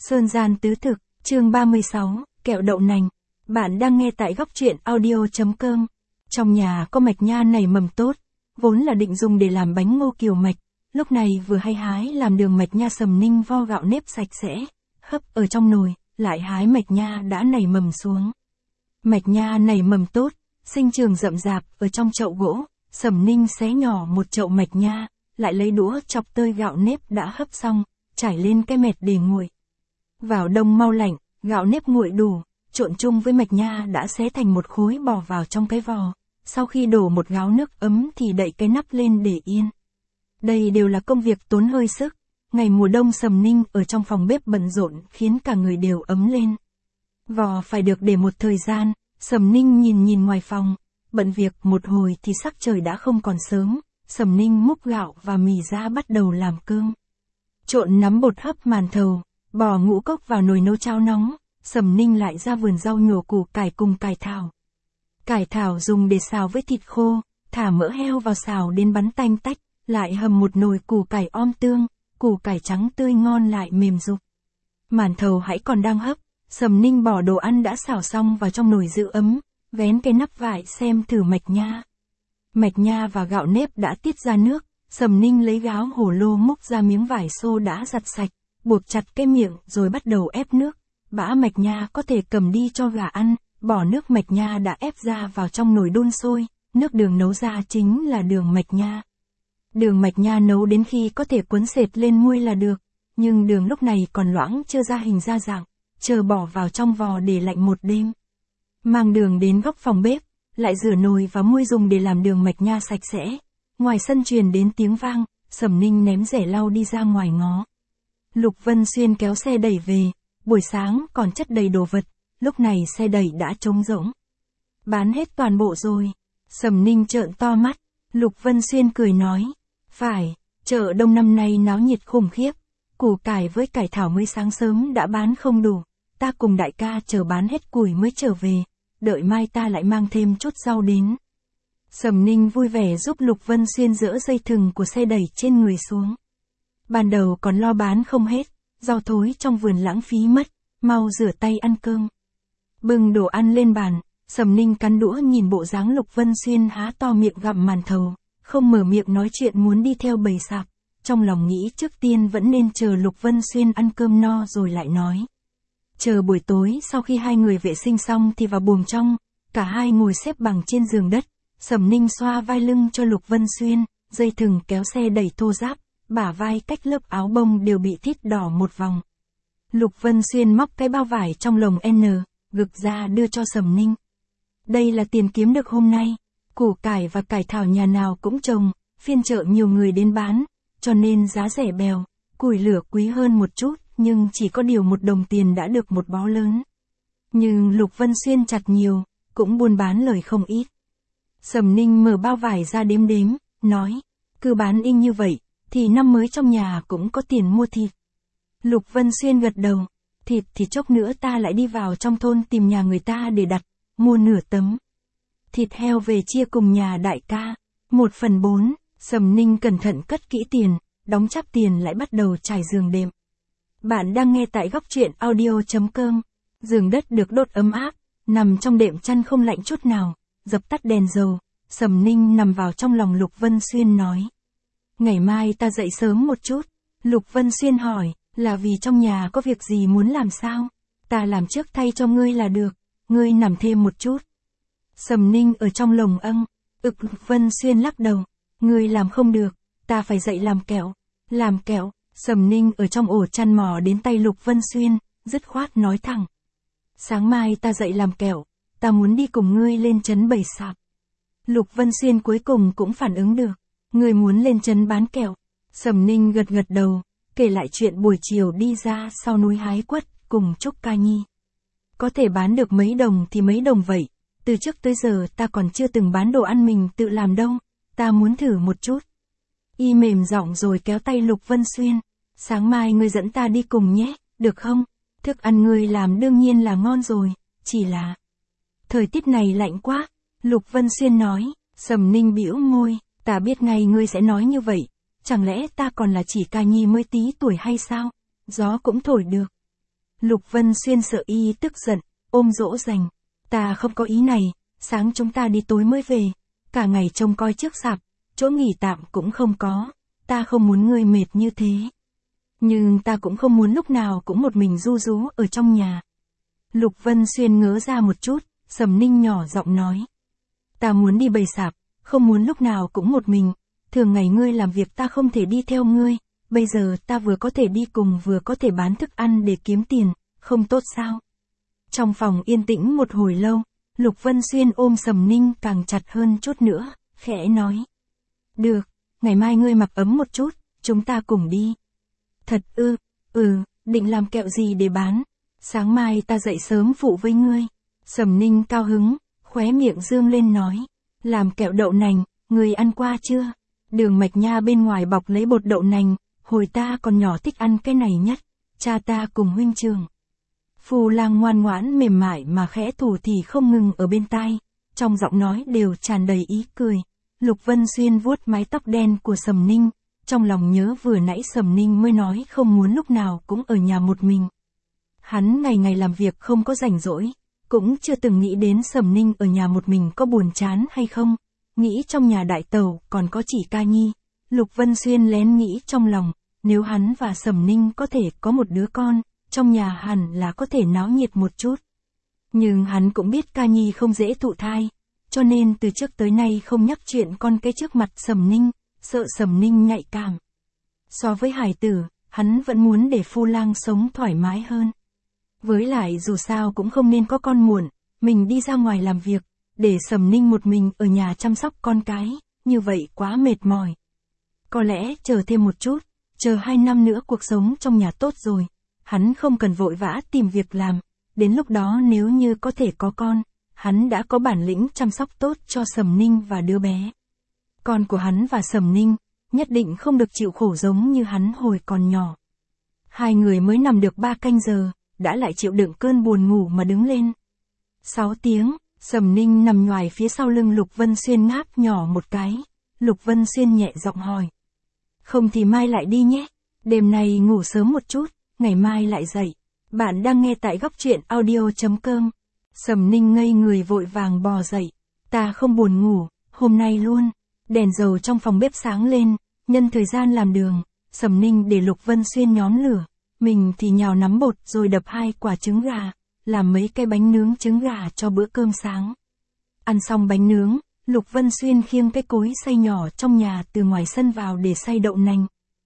Sơn gian tứ thực, chương 36, kẹo đậu nành. Bạn đang nghe tại góc truyện audio.com. Trong nhà có mạch nha nảy mầm tốt, vốn là định dùng để làm bánh ngô kiều mạch, lúc này vừa hay hái làm đường mạch nha Sầm Ninh vo gạo nếp sạch sẽ, hấp ở trong nồi, lại hái mạch nha đã nảy mầm xuống. Mạch nha nảy mầm tốt, sinh trường rậm rạp ở trong chậu gỗ, Sầm Ninh xé nhỏ một chậu mạch nha, lại lấy đũa chọc tơi gạo nếp đã hấp xong, trải lên cái mệt để nguội. Vào đông mau lạnh, gạo nếp nguội đủ, trộn chung với mạch nha đã xé thành một khối bỏ vào trong cái vò. Sau khi đổ một gáo nước ấm thì đậy cái nắp lên để yên. Đây đều là công việc tốn hơi sức. Ngày mùa đông Sầm Ninh ở trong phòng bếp bận rộn khiến cả người đều ấm lên. Vò phải được để một thời gian, Sầm Ninh nhìn ngoài phòng. Bận việc một hồi thì sắc trời đã không còn sớm. Sầm Ninh múc gạo và mì ra bắt đầu làm cơm. Trộn nắm bột hấp màn thầu, bỏ ngũ cốc vào nồi nấu cháo nóng. Sầm Ninh lại ra vườn rau nhổ củ cải cùng cải thảo. Cải thảo dùng để xào với thịt khô, thả mỡ heo vào xào đến bắn tanh tách, lại hầm một nồi củ cải om tương, củ cải trắng tươi ngon lại mềm rục. Màn thầu hãy còn đang hấp, Sầm Ninh bỏ đồ ăn đã xào xong vào trong nồi giữ ấm, vén cái nắp vải xem thử mạch nha. Mạch nha và gạo nếp đã tiết ra nước, Sầm Ninh lấy gáo hổ lô múc ra miếng vải xô đã giặt sạch, buộc chặt cái miệng rồi bắt đầu ép nước. Bã mạch nha có thể cầm đi cho gà ăn, bỏ nước mạch nha đã ép ra vào trong nồi đun sôi, nước đường nấu ra chính là đường mạch nha. Đường mạch nha nấu đến khi có thể cuốn sệt lên nguôi là được, nhưng đường lúc này còn loãng chưa ra hình ra dạng, chờ bỏ vào trong vò để lạnh một đêm. Mang đường đến góc phòng bếp, lại rửa nồi và muôi dùng để làm đường mạch nha sạch sẽ. Ngoài sân truyền đến tiếng vang, Sầm Ninh ném rẻ lau đi ra ngoài ngó. Lục Vân Xuyên kéo xe đẩy về. Buổi sáng còn chất đầy đồ vật, lúc này xe đẩy đã trống rỗng. Bán hết toàn bộ rồi. Sầm Ninh trợn to mắt, Lục Vân Xuyên cười nói. Phải, chợ đông năm nay náo nhiệt khủng khiếp. Củ cải với cải thảo mới sáng sớm đã bán không đủ. Ta cùng đại ca chờ bán hết củi mới trở về. Đợi mai ta lại mang thêm chút rau đến. Sầm Ninh vui vẻ giúp Lục Vân Xuyên dỡ dây thừng của xe đẩy trên người xuống. Ban đầu còn lo bán không hết. Rau thối trong vườn lãng phí mất, mau rửa tay ăn cơm. Bưng đồ ăn lên bàn, Sầm Ninh cắn đũa nhìn bộ dáng Lục Vân Xuyên há to miệng gặm màn thầu, không mở miệng nói chuyện muốn đi theo bầy sạp. Trong lòng nghĩ trước tiên vẫn nên chờ Lục Vân Xuyên ăn cơm no rồi lại nói. Chờ buổi tối sau khi hai người vệ sinh xong thì vào buồng trong, cả hai ngồi xếp bằng trên giường đất. Sầm Ninh xoa vai lưng cho Lục Vân Xuyên, dây thừng kéo xe đẩy thô ráp. Bả vai cách lớp áo bông đều bị thít đỏ một vòng. Lục Vân Xuyên móc cái bao vải trong lồng N, gực ra đưa cho Sầm Ninh. Đây là tiền kiếm được hôm nay. Củ cải và cải thảo nhà nào cũng trồng, phiên chợ nhiều người đến bán, cho nên giá rẻ bèo. Củi lửa quý hơn một chút, nhưng chỉ có điều 1 đồng tiền đã được một bó lớn. Nhưng Lục Vân Xuyên chặt nhiều, cũng buôn bán lời không ít. Sầm Ninh mở bao vải ra đếm, nói, cứ bán in như vậy. Thì năm mới trong nhà cũng có tiền mua thịt. Lục Vân Xuyên gật đầu. Thịt thì chốc nữa ta lại đi vào trong thôn tìm nhà người ta để đặt, mua nửa tấm. Thịt heo về chia cùng nhà đại ca. 1/4, Sầm Ninh cẩn thận cất kỹ tiền, đóng chắp tiền lại bắt đầu trải giường đệm. Bạn đang nghe tại góc truyện audio.com. Giường đất được đốt ấm áp, nằm trong đệm chăn không lạnh chút nào, dập tắt đèn dầu. Sầm Ninh nằm vào trong lòng Lục Vân Xuyên nói. Ngày mai ta dậy sớm một chút. Lục Vân Xuyên hỏi, là vì trong nhà có việc gì muốn làm sao? Ta làm trước thay cho ngươi là được, ngươi nằm thêm một chút. Sầm Ninh ở trong lồng Lục Vân Xuyên lắc đầu, ngươi làm không được, ta phải dậy làm kẹo. Làm kẹo, Sầm Ninh ở trong ổ chăn mò đến tay Lục Vân Xuyên, dứt khoát nói thẳng. Sáng mai ta dậy làm kẹo, ta muốn đi cùng ngươi lên trấn bày sạp. Lục Vân Xuyên cuối cùng cũng phản ứng được. Người muốn lên trấn bán kẹo. Sầm Ninh gật đầu, kể lại chuyện buổi chiều đi ra sau núi hái quất cùng Trúc Ca Nhi. Có thể bán được mấy đồng thì mấy đồng vậy. Từ trước tới giờ ta còn chưa từng bán đồ ăn mình tự làm đâu. Ta muốn thử một chút. Y mềm giọng rồi kéo tay Lục Vân Xuyên. Sáng mai ngươi dẫn ta đi cùng nhé, được không? Thức ăn ngươi làm đương nhiên là ngon rồi, chỉ là thời tiết này lạnh quá. Lục Vân Xuyên nói. Sầm Ninh bĩu môi. Ta biết ngay ngươi sẽ nói như vậy, chẳng lẽ ta còn là chỉ Ca Nhi mới tí tuổi hay sao? Gió cũng thổi được. Lục Vân Xuyên sợ y tức giận, ôm dỗ dành. Ta không có ý này, sáng chúng ta đi tối mới về, cả ngày trông coi trước sạp, chỗ nghỉ tạm cũng không có, ta không muốn ngươi mệt như thế. Nhưng ta cũng không muốn lúc nào cũng một mình ru rú ở trong nhà. Lục Vân Xuyên ngớ ra một chút, Sầm Ninh nhỏ giọng nói. Ta muốn đi bày sạp, không muốn lúc nào cũng một mình, thường ngày ngươi làm việc ta không thể đi theo ngươi, bây giờ ta vừa có thể đi cùng vừa có thể bán thức ăn để kiếm tiền, không tốt sao? Trong phòng yên tĩnh một hồi lâu, Lục Vân Xuyên ôm Sầm Ninh càng chặt hơn chút nữa, khẽ nói. Được, ngày mai ngươi mặc ấm một chút, chúng ta cùng đi. Thật ư, định làm kẹo gì để bán? Sáng mai ta dậy sớm phụ với ngươi. Sầm Ninh cao hứng, khóe miệng dương lên nói. Làm kẹo đậu nành, ngươi ăn qua chưa? Đường mạch nha bên ngoài bọc lấy bột đậu nành, hồi ta còn nhỏ thích ăn cái này nhất, cha ta cùng huynh trường. Phù Lang ngoan ngoãn mềm mại mà khẽ thủ thì không ngừng ở bên tai, trong giọng nói đều tràn đầy ý cười. Lục Vân Xuyên vuốt mái tóc đen của Sầm Ninh, trong lòng nhớ vừa nãy Sầm Ninh mới nói không muốn lúc nào cũng ở nhà một mình. Hắn ngày ngày làm việc không có rảnh rỗi, cũng chưa từng nghĩ đến Sầm Ninh ở nhà một mình có buồn chán hay không, nghĩ trong nhà đại tẩu còn có chỉ Ca Nhi. Lục Vân Xuyên lén nghĩ trong lòng, nếu hắn và Sầm Ninh có thể có một đứa con, trong nhà hẳn là có thể náo nhiệt một chút. Nhưng hắn cũng biết Ca Nhi không dễ thụ thai, cho nên từ trước tới nay không nhắc chuyện con cái trước mặt Sầm Ninh, sợ Sầm Ninh nhạy cảm. So với hài tử, hắn vẫn muốn để Phu Lang sống thoải mái hơn. Với lại dù sao cũng không nên có con muộn, mình đi ra ngoài làm việc, để Sầm Ninh một mình ở nhà chăm sóc con cái, như vậy quá mệt mỏi. Có lẽ chờ thêm một chút, chờ 2 năm nữa cuộc sống trong nhà tốt rồi, hắn không cần vội vã tìm việc làm, đến lúc đó nếu như có thể có con, hắn đã có bản lĩnh chăm sóc tốt cho Sầm Ninh và đứa bé. Con của hắn và Sầm Ninh, nhất định không được chịu khổ giống như hắn hồi còn nhỏ. Hai người mới nằm được 3 canh giờ, đã lại chịu đựng cơn buồn ngủ mà đứng lên. 6 tiếng, Sầm Ninh nằm nhoài phía sau lưng Lục Vân Xuyên ngáp nhỏ một cái. Lục Vân Xuyên nhẹ giọng hỏi. Không thì mai lại đi nhé, đêm nay ngủ sớm một chút, ngày mai lại dậy. Bạn đang nghe tại góc truyện audio.com. Sầm Ninh ngây người vội vàng bò dậy. Ta không buồn ngủ, hôm nay luôn. Đèn dầu trong phòng bếp sáng lên, nhân thời gian làm đường, Sầm Ninh để Lục Vân Xuyên nhóm lửa, mình thì nhào nắm bột rồi đập 2 quả trứng gà, làm mấy cái bánh nướng trứng gà cho bữa cơm sáng. Ăn xong bánh nướng, Lục Vân Xuyên khiêng cái cối xay nhỏ trong nhà từ ngoài sân vào để xay đậu nành.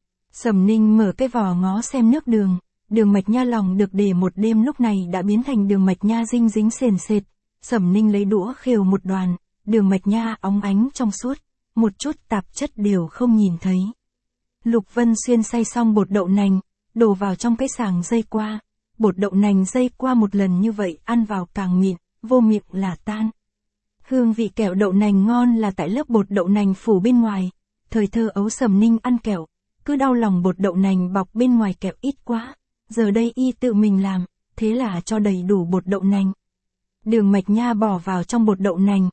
Sầm Ninh mở cái vò ngó xem nước đường, đường mạch nha lòng được để một đêm lúc này đã biến thành đường mạch nha dinh dính sền sệt. Sầm Ninh lấy đũa khều một đoàn, đường mạch nha óng ánh trong suốt, một chút tạp chất đều không nhìn thấy. Lục Vân Xuyên xay xong bột đậu nành, đổ vào trong cái sàng dây qua. Bột đậu nành dây qua một lần như vậy ăn vào càng mịn, vô miệng là tan. Hương vị kẹo đậu nành ngon là tại lớp bột đậu nành phủ bên ngoài. Thời thơ ấu Sầm Ninh ăn kẹo, cứ đau lòng bột đậu nành bọc bên ngoài kẹo ít quá. Giờ đây y tự mình làm, thế là cho đầy đủ bột đậu nành. Đường mạch nha bỏ vào trong bột đậu nành,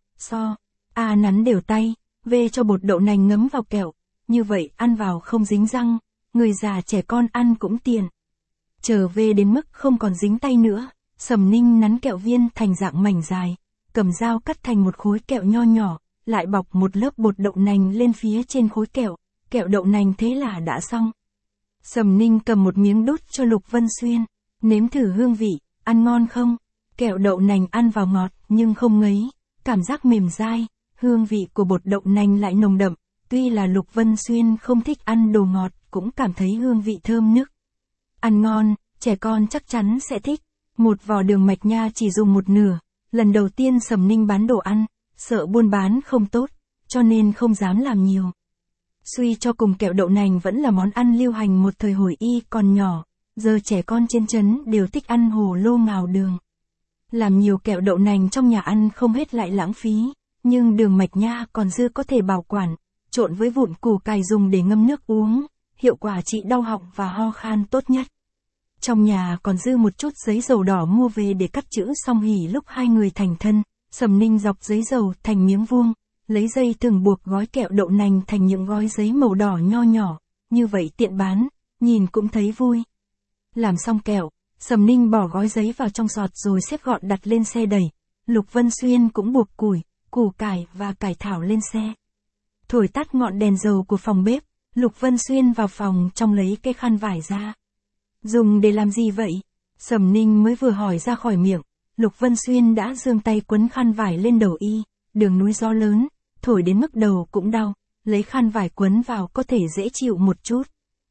nắn đều tay, về cho bột đậu nành ngấm vào kẹo. Như vậy ăn vào không dính răng, người già trẻ con ăn cũng tiện. Trở về đến mức không còn dính tay nữa, Sầm Ninh nắn kẹo viên thành dạng mảnh dài, cầm dao cắt thành một khối kẹo nho nhỏ, lại bọc một lớp bột đậu nành lên phía trên khối kẹo đậu nành thế là đã xong. Sầm Ninh cầm một miếng đút cho Lục Vân Xuyên, nếm thử hương vị, ăn ngon không? Kẹo đậu nành ăn vào ngọt nhưng không ngấy, cảm giác mềm dai, hương vị của bột đậu nành lại nồng đậm, tuy là Lục Vân Xuyên không thích ăn đồ ngọt cũng cảm thấy hương vị thơm nức. Ăn ngon, trẻ con chắc chắn sẽ thích. Một vò đường mạch nha chỉ dùng một nửa, lần đầu tiên Sầm Ninh bán đồ ăn, sợ buôn bán không tốt, cho nên không dám làm nhiều. Suy cho cùng kẹo đậu nành vẫn là món ăn lưu hành một thời hồi y còn nhỏ, giờ trẻ con trên trấn đều thích ăn hồ lô ngào đường. Làm nhiều kẹo đậu nành trong nhà ăn không hết lại lãng phí, nhưng đường mạch nha còn dư có thể bảo quản, trộn với vụn củ cải dùng để ngâm nước uống, hiệu quả trị đau họng và ho khan tốt nhất. Trong nhà còn dư một chút giấy dầu đỏ mua về để cắt chữ song hỷ lúc hai người thành thân, Sầm Ninh dọc giấy dầu thành miếng vuông, lấy dây thừng buộc gói kẹo đậu nành thành những gói giấy màu đỏ nho nhỏ, như vậy tiện bán, nhìn cũng thấy vui. Làm xong kẹo, Sầm Ninh bỏ gói giấy vào trong sọt rồi xếp gọn đặt lên xe đẩy. Lục Vân Xuyên cũng buộc củi, củ cải và cải thảo lên xe. Thổi tắt ngọn đèn dầu của phòng bếp, Lục Vân Xuyên vào phòng trong lấy cái khăn vải ra. Dùng để làm gì vậy? Sầm Ninh mới vừa hỏi ra khỏi miệng, Lục Vân Xuyên đã giương tay quấn khăn vải lên đầu y, đường núi gió lớn, thổi đến mức đầu cũng đau, lấy khăn vải quấn vào có thể dễ chịu một chút.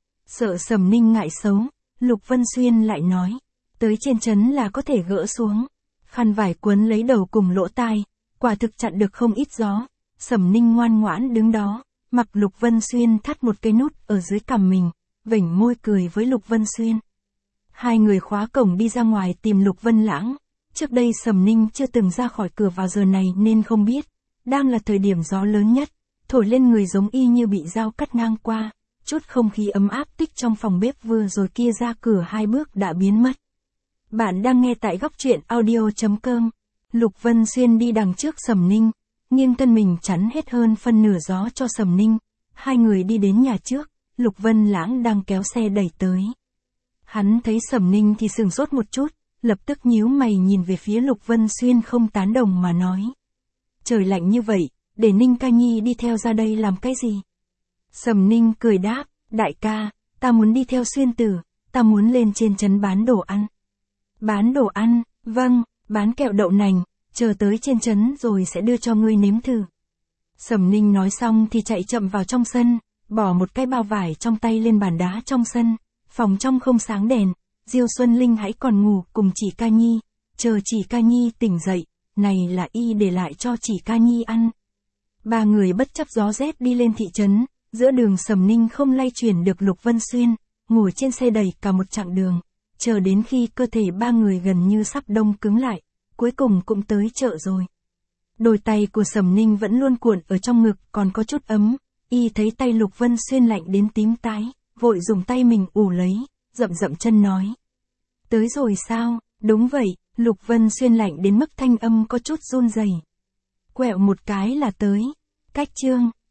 Sợ Sầm Ninh ngại xấu, Lục Vân Xuyên lại nói, tới trên trấn là có thể gỡ xuống. Khăn vải quấn lấy đầu cùng lỗ tai, quả thực chặn được không ít gió. Sầm Ninh ngoan ngoãn đứng đó, mặc Lục Vân Xuyên thắt một cái nút ở dưới cằm mình, vểnh môi cười với Lục Vân Xuyên. Hai người khóa cổng đi ra ngoài tìm Lục Vân Lãng. Trước đây Sầm Ninh chưa từng ra khỏi cửa vào giờ này nên không biết. Đang là thời điểm gió lớn nhất, thổi lên người giống y như bị dao cắt ngang qua. Chút không khí ấm áp tích trong phòng bếp vừa rồi kia ra cửa 2 bước đã biến mất. Bạn đang nghe tại góc truyện audio.com. Lục Vân Xuyên đi đằng trước Sầm Ninh, nghiêng thân mình chắn hết hơn phân nửa gió cho Sầm Ninh. Hai người đi đến nhà trước, Lục Vân Lãng đang kéo xe đẩy tới. Hắn thấy Sầm Ninh thì sửng sốt một chút, lập tức nhíu mày nhìn về phía Lục Vân Xuyên không tán đồng mà nói. Trời lạnh như vậy, để Ninh ca nhi đi theo ra đây làm cái gì? Sầm Ninh cười đáp, đại ca, ta muốn đi theo Xuyên tử, ta muốn lên trên trấn bán đồ ăn. Bán đồ ăn, vâng, bán kẹo đậu nành, chờ tới trên trấn rồi sẽ đưa cho ngươi nếm thử. Sầm Ninh nói xong thì chạy chậm vào trong sân, bỏ một cái bao vải trong tay lên bàn đá trong sân, phòng trong không sáng đèn, Diêu Xuân Linh hãy còn ngủ cùng Chỉ Ca Nhi, chờ Chỉ Ca Nhi tỉnh dậy, này là y để lại cho Chỉ Ca Nhi ăn. Ba người bất chấp gió rét đi lên thị trấn, giữa đường Sầm Ninh không lay chuyển được Lục Vân Xuyên, ngồi trên xe đẩy cả một chặng đường, chờ đến khi cơ thể ba người gần như sắp đông cứng lại, cuối cùng cũng tới chợ rồi. Đôi tay của Sầm Ninh vẫn luôn cuộn ở trong ngực còn có chút ấm, y thấy tay Lục Vân Xuyên lạnh đến tím tái, vội dùng tay mình ủ lấy, dậm dậm chân nói. Tới rồi sao? Đúng vậy, Lục Vân Xuyên lạnh đến mức thanh âm có chút run rẩy. Quẹo một cái là tới. Cách chương